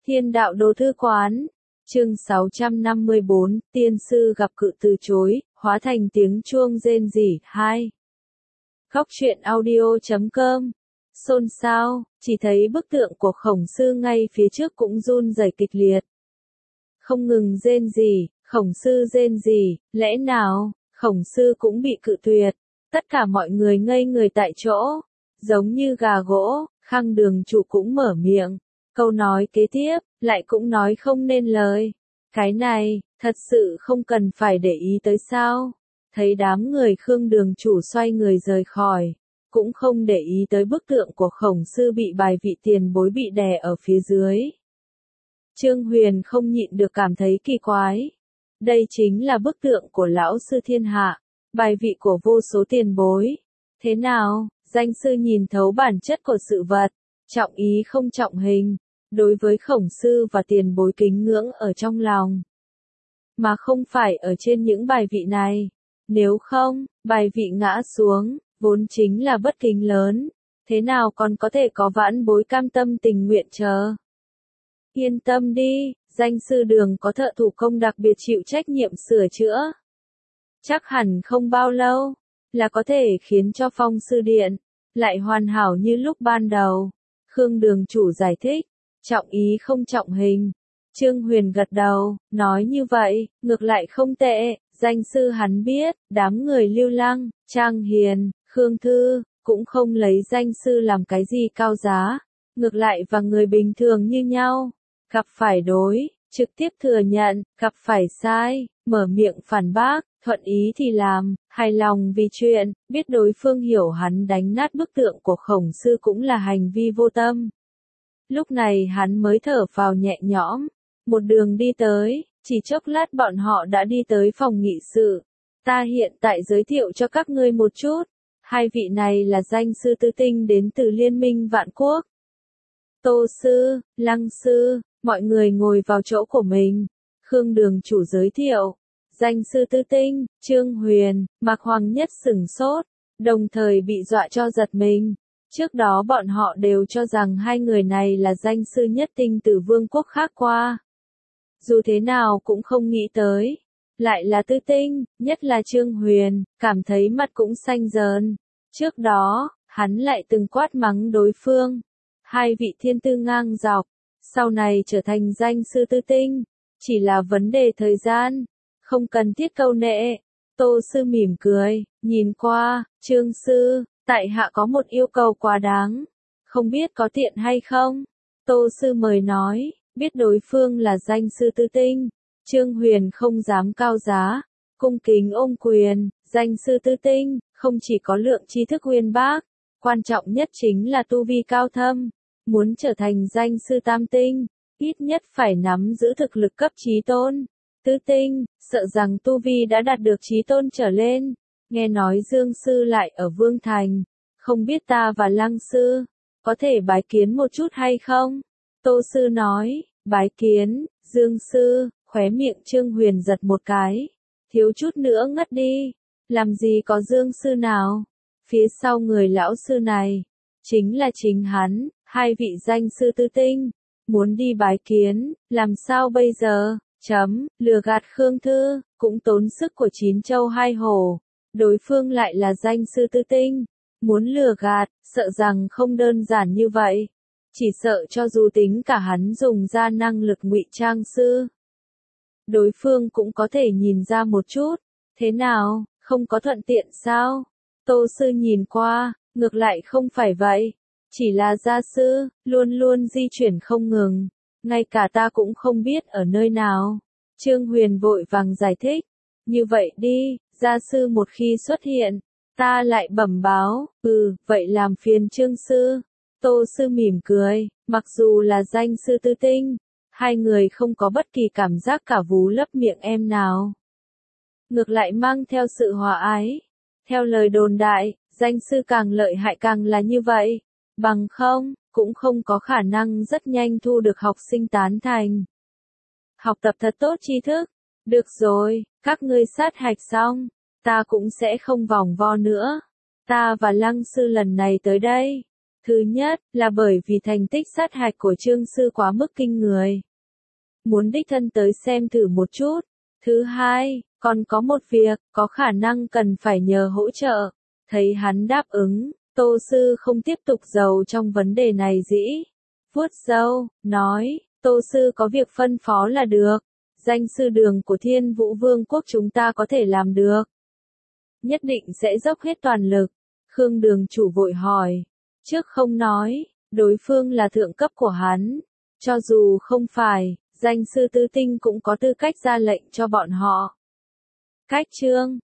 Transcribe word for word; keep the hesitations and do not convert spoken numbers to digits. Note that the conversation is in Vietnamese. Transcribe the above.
Thiên đạo đồ thư quán. Chương sáu trăm năm mươi bốn, tiên sư gặp cự từ chối, hóa thành tiếng chuông rên rỉ. hai. Góc truyện audio chấm com. Xôn xao, chỉ thấy bức tượng của Khổng Sư ngay phía trước cũng run rẩy kịch liệt. Không ngừng rên rỉ, Khổng Sư rên rỉ, lẽ nào, Khổng Sư cũng bị cự tuyệt. Tất cả mọi người ngây người tại chỗ, giống như gà gỗ. Khang Đường Chủ cũng mở miệng, câu nói kế tiếp, lại cũng nói không nên lời. Cái này, thật sự không cần phải để ý tới sao? Thấy đám người Khương Đường Chủ xoay người rời khỏi, cũng không để ý tới bức tượng của Khổng Sư bị bài vị tiền bối bị đè ở phía dưới. Trương Huyền không nhịn được cảm thấy kỳ quái. Đây chính là bức tượng của lão sư thiên hạ, bài vị của vô số tiền bối. Thế nào, danh sư nhìn thấu bản chất của sự vật, trọng ý không trọng hình, đối với Khổng Sư và tiền bối kính ngưỡng ở trong lòng, mà không phải ở trên những bài vị này. Nếu không, bài vị ngã xuống, vốn chính là bất kính lớn, thế nào còn có thể có vãn bối cam tâm tình nguyện chờ. Yên tâm đi, danh sư Đường có thợ thủ công đặc biệt chịu trách nhiệm sửa chữa. Chắc hẳn không bao lâu, là có thể khiến cho Phong Sư Điện lại hoàn hảo như lúc ban đầu. Khương Đường Chủ giải thích, trọng ý không trọng hình. Trương Huyền gật đầu, nói như vậy, ngược lại không tệ. Danh sư hắn biết, đám người Lưu Lăng, Trang Hiền, Khương Thư, cũng không lấy danh sư làm cái gì cao giá. Ngược lại và người bình thường như nhau, gặp phải đối, trực tiếp thừa nhận, gặp phải sai, mở miệng phản bác, thuận ý thì làm, hài lòng vì chuyện, biết đối phương hiểu hắn đánh nát bức tượng của Khổng Sư cũng là hành vi vô tâm. Lúc này hắn mới thở phào nhẹ nhõm, một đường đi tới, chỉ chốc lát bọn họ đã đi tới phòng nghị sự. Ta hiện tại giới thiệu cho các ngươi một chút, hai vị này là danh sư tư tinh đến từ Liên minh Vạn Quốc. Tô Sư, Lăng Sư, mọi người ngồi vào chỗ của mình. Khương Đường Chủ giới thiệu, danh sư tư tinh, Trương Huyền, Mạc Hoàng Nhất sửng sốt, đồng thời bị dọa cho giật mình. Trước đó bọn họ đều cho rằng hai người này là danh sư nhất tinh từ vương quốc khác qua. Dù thế nào cũng không nghĩ tới, lại là tư tinh, nhất là Trương Huyền, cảm thấy mặt cũng xanh dờn. Trước đó, hắn lại từng quát mắng đối phương. Hai vị thiên tư ngang dọc, sau này trở thành danh sư tư tinh, chỉ là vấn đề thời gian, không cần thiết câu nệ. Tô Sư mỉm cười, nhìn qua, Trương Sư, tại hạ có một yêu cầu quá đáng, không biết có tiện hay không? Tô Sư mời nói, biết đối phương là danh sư tư tinh, Trương Huyền không dám cao giá, cung kính ôm quyền. Danh sư tư tinh, không chỉ có lượng tri thức uyên bác, quan trọng nhất chính là tu vi cao thâm. Muốn trở thành danh sư tam tinh, ít nhất phải nắm giữ thực lực cấp chí tôn. Tứ tinh, sợ rằng tu vi đã đạt được chí tôn trở lên. Nghe nói Dương Sư lại ở Vương Thành, không biết ta và Lăng Sư có thể bái kiến một chút hay không? Tô Sư nói, bái kiến. Dương Sư, khóe miệng Trương Huyền giật một cái, thiếu chút nữa ngất đi. Làm gì có Dương Sư nào? Phía sau người lão sư này, chính là chính hắn. Hai vị danh sư tư tinh, muốn đi bái kiến, làm sao bây giờ? Chấm, lừa gạt Khương Thư, cũng tốn sức của chín châu hai hổ. Đối phương lại là danh sư tư tinh, muốn lừa gạt, sợ rằng không đơn giản như vậy. Chỉ sợ cho dù tính cả hắn dùng ra năng lực ngụy trang sư, đối phương cũng có thể nhìn ra một chút. Thế nào, không có thuận tiện sao? Tô Sư nhìn qua, ngược lại không phải vậy. Chỉ là gia sư, luôn luôn di chuyển không ngừng, ngay cả ta cũng không biết ở nơi nào. Trương Huyền vội vàng giải thích, như vậy đi, gia sư một khi xuất hiện, ta lại bẩm báo. Ừ, vậy làm phiền Trương Sư. Tô Sư mỉm cười, mặc dù là danh sư tư tinh, hai người không có bất kỳ cảm giác cả vú lấp miệng em nào. Ngược lại mang theo sự hòa ái. Theo lời đồn đại, danh sư càng lợi hại càng là như vậy. Bằng không, cũng không có khả năng rất nhanh thu được học sinh tán thành. Học tập thật tốt tri thức. Được rồi, các ngươi sát hạch xong, ta cũng sẽ không vòng vo nữa. Ta và Lăng Sư lần này tới đây, Thứ nhất, là bởi vì thành tích sát hạch của Trương Sư quá mức kinh người. Muốn đích thân tới xem thử một chút. Thứ hai, còn có một việc, có khả năng cần phải nhờ hỗ trợ. Thấy hắn đáp ứng, Tô Sư không tiếp tục giàu trong vấn đề này dĩ. Vuốt râu, nói, Tô Sư có việc phân phó là được. Danh sư đường của Thiên Vũ Vương quốc chúng ta có thể làm được. Nhất định sẽ dốc hết toàn lực. Khương đường chủ vội hỏi. Trước không nói, đối phương là thượng cấp của hắn. Cho dù không phải, danh sư tứ tinh cũng có tư cách ra lệnh cho bọn họ. Cách chương